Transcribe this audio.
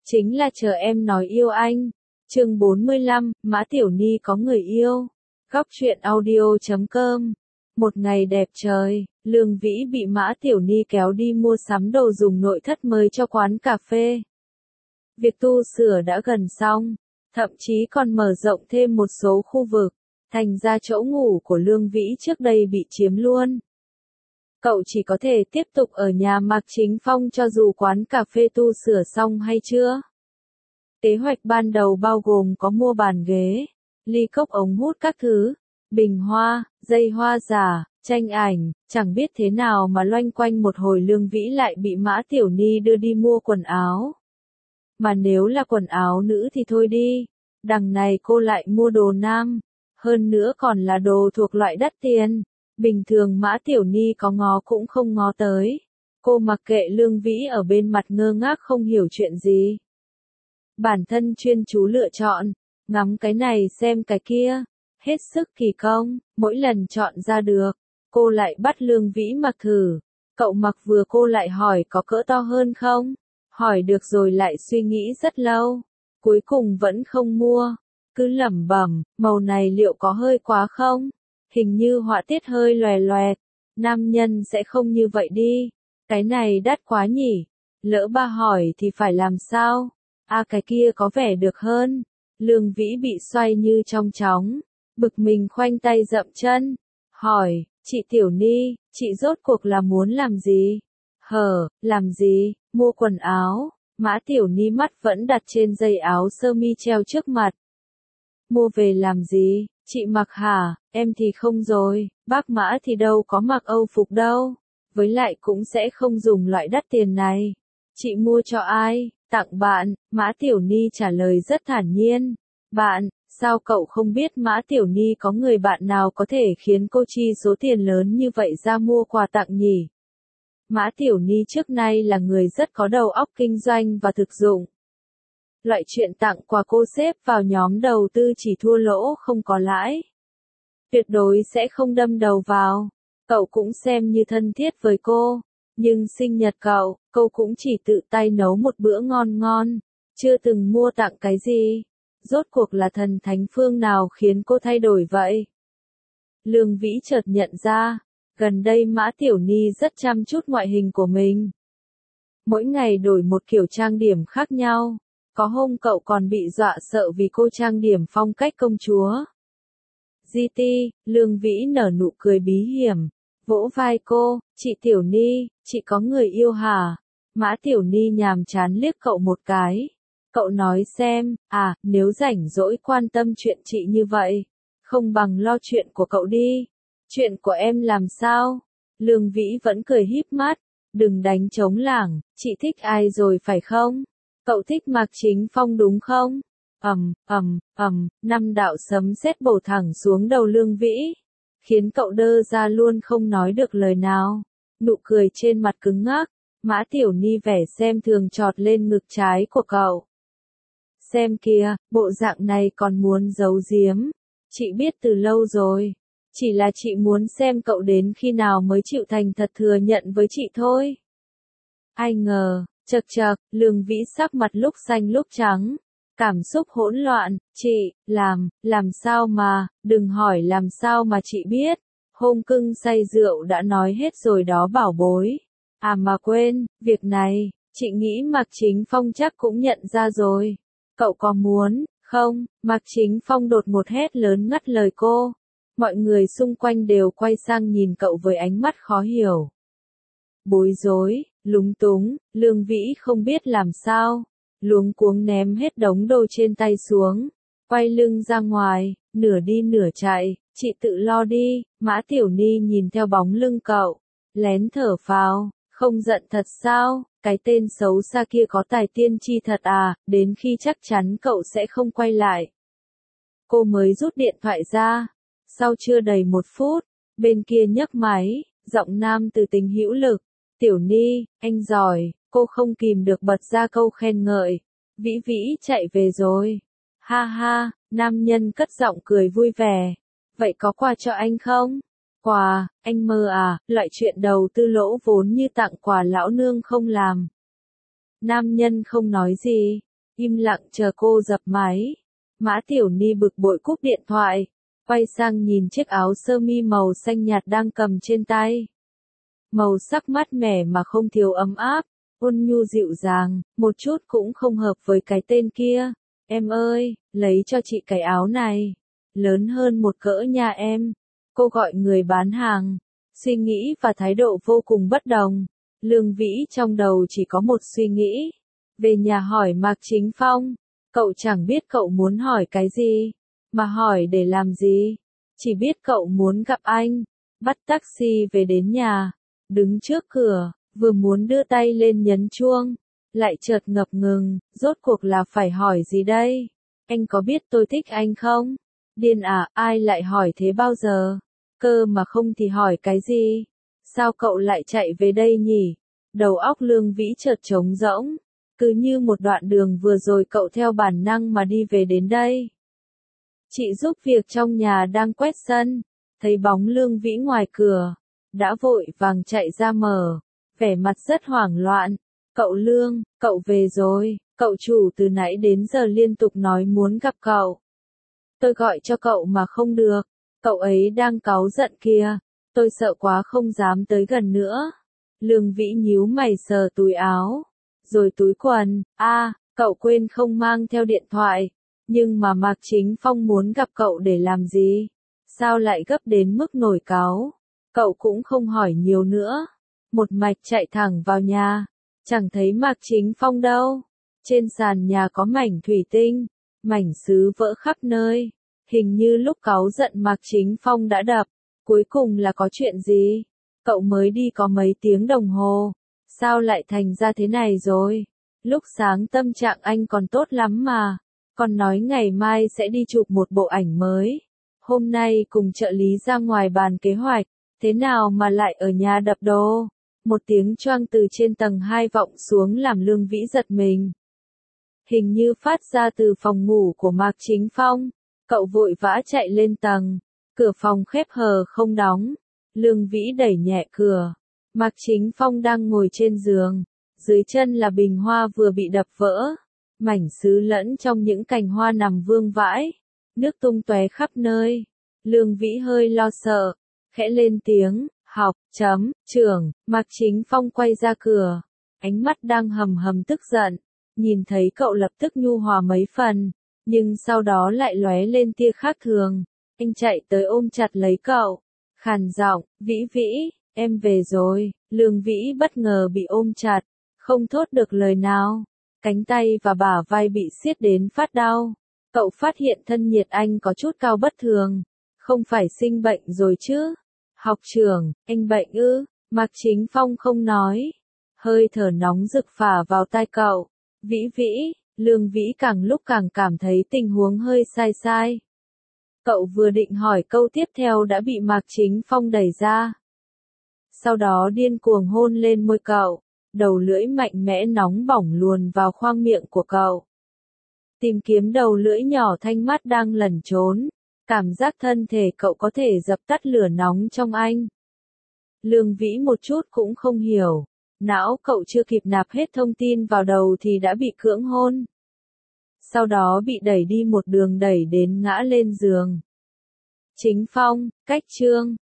chính là chờ em nói yêu anh. Chương 45, Mã Tiểu Ni có người yêu. Góc truyện audio.com. Một ngày đẹp trời, Lương Vĩ bị Mã Tiểu Ni kéo đi mua sắm đồ dùng nội thất mới cho quán cà phê. Việc tu sửa đã gần xong, thậm chí còn mở rộng thêm một số khu vực, thành ra chỗ ngủ của Lương Vĩ trước đây bị chiếm luôn. Cậu chỉ có thể tiếp tục ở nhà Mạc Chính Phong cho dù quán cà phê tu sửa xong hay chưa. Kế hoạch ban đầu bao gồm có mua bàn ghế, ly cốc ống hút các thứ, bình hoa, dây hoa giả, tranh ảnh, chẳng biết thế nào mà loanh quanh một hồi Lương Vĩ lại bị Mã Tiểu Ni đưa đi mua quần áo. Mà nếu là quần áo nữ thì thôi đi, đằng này cô lại mua đồ nam, hơn nữa còn là đồ thuộc loại đắt tiền. Bình thường Mã Tiểu Ni có ngó cũng không ngó tới. Cô mặc kệ Lương Vĩ ở bên mặt ngơ ngác không hiểu chuyện gì. Bản thân chuyên chú lựa chọn, ngắm cái này xem cái kia, hết sức kỳ công, mỗi lần chọn ra được, cô lại bắt Lương Vĩ mặc thử. Cậu mặc vừa cô lại hỏi có cỡ to hơn không? Hỏi được rồi lại suy nghĩ rất lâu, cuối cùng vẫn không mua, cứ lẩm bẩm, màu này liệu có hơi quá không? Hình như họa tiết hơi loè loẹt, nam nhân sẽ không như vậy đi, cái này đắt quá nhỉ, lỡ ba hỏi thì phải làm sao? Cái kia có vẻ được hơn. Lương Vĩ bị xoay như trong chóng, bực mình khoanh tay dậm chân, hỏi, chị Tiểu Ni, chị rốt cuộc là muốn làm gì? Làm gì? Mua quần áo. Mã Tiểu Ni mắt vẫn đặt trên dây áo sơ mi treo trước mặt. Mua về làm gì? Chị mặc hả? Em thì không rồi, bác Mã thì đâu có mặc Âu phục đâu. Với lại cũng sẽ không dùng loại đắt tiền này. Chị mua cho ai? Tặng bạn. Mã Tiểu Ni trả lời rất thản nhiên. Bạn, sao cậu không biết Mã Tiểu Ni có người bạn nào có thể khiến cô chi số tiền lớn như vậy ra mua quà tặng nhỉ? Mã Tiểu Ni trước nay là người rất có đầu óc kinh doanh và thực dụng. Loại chuyện tặng quà cô xếp vào nhóm đầu tư chỉ thua lỗ không có lãi. Tuyệt đối sẽ không đâm đầu vào. Cậu cũng xem như thân thiết với cô. Nhưng sinh nhật cậu, cô cũng chỉ tự tay nấu một bữa ngon ngon. Chưa từng mua tặng cái gì. Rốt cuộc là thần thánh phương nào khiến cô thay đổi vậy? Lương Vĩ chợt nhận ra. Gần đây Mã Tiểu Ni rất chăm chút ngoại hình của mình. Mỗi ngày đổi một kiểu trang điểm khác nhau. Có hôm cậu còn bị dọa sợ vì cô trang điểm phong cách công chúa. GT, Lương Vĩ nở nụ cười bí hiểm, vỗ vai cô, chị Tiểu Ni, chị có người yêu hả? Mã Tiểu Ni nhàm chán liếc cậu một cái. Cậu nói xem, nếu rảnh rỗi quan tâm chuyện chị như vậy, không bằng lo chuyện của cậu đi. Chuyện của em làm sao? Lương Vĩ vẫn cười híp mắt, đừng đánh trống lảng, chị thích ai rồi phải không? Cậu thích Mạc Chính Phong đúng không? Năm đạo sấm sét bổ thẳng xuống đầu Lương Vĩ, khiến cậu đơ ra luôn không nói được lời nào. Nụ cười trên mặt cứng ngắc, Mã Tiểu Ni vẻ xem thường chọt lên ngực trái của cậu. Xem kìa, bộ dạng này còn muốn giấu giếm. Chị biết từ lâu rồi. Chỉ là chị muốn xem cậu đến khi nào mới chịu thành thật thừa nhận với chị thôi. Ai ngờ, chậc, Lương Vĩ sắc mặt lúc xanh lúc trắng. Cảm xúc hỗn loạn, chị, làm sao mà, đừng hỏi làm sao mà chị biết. Hôm cưng say rượu đã nói hết rồi đó bảo bối. Mà quên, việc này, chị nghĩ Mạc Chính Phong chắc cũng nhận ra rồi. Cậu có muốn, không? Mạc Chính Phong đột ngột hét lớn ngắt lời cô. Mọi người xung quanh đều quay sang nhìn cậu với ánh mắt khó hiểu. Bối rối, lúng túng, Lương Vĩ không biết làm sao. Luống cuống ném hết đống đồ trên tay xuống. Quay lưng ra ngoài, nửa đi nửa chạy, chị tự lo đi. Mã Tiểu Ni nhìn theo bóng lưng cậu. Lén thở phào, không giận thật sao? Cái tên xấu xa kia có tài tiên tri thật đến khi chắc chắn cậu sẽ không quay lại. Cô mới rút điện thoại ra. Sau chưa đầy 1 phút, bên kia nhấc máy, giọng nam từ tính hữu lực. Tiểu Ni, anh giỏi, cô không kìm được bật ra câu khen ngợi. Vĩ Vĩ chạy về rồi. Ha ha, nam nhân cất giọng cười vui vẻ. Vậy có quà cho anh không? Quà, anh mơ loại chuyện đầu tư lỗ vốn như tặng quà lão nương không làm. Nam nhân không nói gì, im lặng chờ cô dập máy. Mã Tiểu Ni bực bội cúp điện thoại, quay sang nhìn chiếc áo sơ mi màu xanh nhạt đang cầm trên tay. Màu sắc mát mẻ mà không thiếu ấm áp, ôn nhu dịu dàng, một chút cũng không hợp với cái tên kia. Em ơi, lấy cho chị cái áo này. Lớn hơn một cỡ nhà em. Cô gọi người bán hàng. Suy nghĩ và thái độ vô cùng bất đồng. Lương Vĩ trong đầu chỉ có một suy nghĩ. Về nhà hỏi Mạc Chính Phong. Cậu chẳng biết cậu muốn hỏi cái gì. Mà hỏi để làm gì. Chỉ biết cậu muốn gặp anh. Bắt taxi về đến nhà. Đứng trước cửa, vừa muốn đưa tay lên nhấn chuông. Lại chợt ngập ngừng, rốt cuộc là phải hỏi gì đây? Anh có biết tôi thích anh không? Điên à, ai lại hỏi thế bao giờ? Cơ mà không thì hỏi cái gì? Sao cậu lại chạy về đây nhỉ? Đầu óc Lương Vĩ chợt trống rỗng. Cứ như một đoạn đường vừa rồi cậu theo bản năng mà đi về đến đây. Chị giúp việc trong nhà đang quét sân. Thấy bóng Lương Vĩ ngoài cửa. Đã vội vàng chạy ra mở. Vẻ mặt rất hoảng loạn. Cậu Lương, cậu về rồi. Cậu chủ từ nãy đến giờ liên tục nói muốn gặp cậu. Tôi gọi cho cậu mà không được. Cậu ấy đang cáu giận kìa. Tôi sợ quá không dám tới gần nữa. Lương Vĩ nhíu mày sờ túi áo. Rồi túi quần. Cậu quên không mang theo điện thoại. Nhưng mà Mạc Chính Phong muốn gặp cậu để làm gì? Sao lại gấp đến mức nổi cáu? Cậu cũng không hỏi nhiều nữa. Một mạch chạy thẳng vào nhà. Chẳng thấy Mạc Chính Phong đâu. Trên sàn nhà có mảnh thủy tinh. Mảnh sứ vỡ khắp nơi. Hình như lúc cáu giận Mạc Chính Phong đã đập. Cuối cùng là có chuyện gì? Cậu mới đi có mấy tiếng đồng hồ. Sao lại thành ra thế này rồi? Lúc sáng tâm trạng anh còn tốt lắm mà. Còn nói ngày mai sẽ đi chụp một bộ ảnh mới. Hôm nay cùng trợ lý ra ngoài bàn kế hoạch. Thế nào mà lại ở nhà đập đồ? Một tiếng choang từ trên tầng 2 vọng xuống làm Lương Vĩ giật mình. Hình như phát ra từ phòng ngủ của Mạc Chính Phong. Cậu vội vã chạy lên tầng. Cửa phòng khép hờ không đóng. Lương Vĩ đẩy nhẹ cửa. Mạc Chính Phong đang ngồi trên giường. Dưới chân là bình hoa vừa bị đập vỡ. Mảnh sứ lẫn trong những cành hoa nằm vương vãi. Nước tung tóe khắp nơi. Lương Vĩ hơi lo sợ. Khẽ lên tiếng. Học, trưởng. Mạc Chính Phong quay ra cửa. Ánh mắt đang hầm hầm tức giận. Nhìn thấy cậu lập tức nhu hòa mấy phần. Nhưng sau đó lại lóe lên tia khác thường. Anh chạy tới ôm chặt lấy cậu. Khàn giọng, Vĩ Vĩ, em về rồi. Lương Vĩ bất ngờ bị ôm chặt. Không thốt được lời nào. Cánh tay và bả vai bị siết đến phát đau. Cậu phát hiện thân nhiệt anh có chút cao bất thường. Không phải sinh bệnh rồi chứ? Học trưởng, anh bệnh ư? Mạc Chính Phong không nói. Hơi thở nóng rực phả vào tai cậu. Vĩ Vĩ, Lương Vĩ càng lúc càng cảm thấy tình huống hơi sai sai. Cậu vừa định hỏi câu tiếp theo đã bị Mạc Chính Phong đẩy ra. Sau đó điên cuồng hôn lên môi cậu. Đầu lưỡi mạnh mẽ nóng bỏng luồn vào khoang miệng của cậu. Tìm kiếm đầu lưỡi nhỏ thanh mát đang lẩn trốn. Cảm giác thân thể cậu có thể dập tắt lửa nóng trong anh. Lương Vĩ một chút cũng không hiểu. Não cậu chưa kịp nạp hết thông tin vào đầu thì đã bị cưỡng hôn. Sau đó bị đẩy đi một đường đẩy đến ngã lên giường. Chính Phong, cách chương.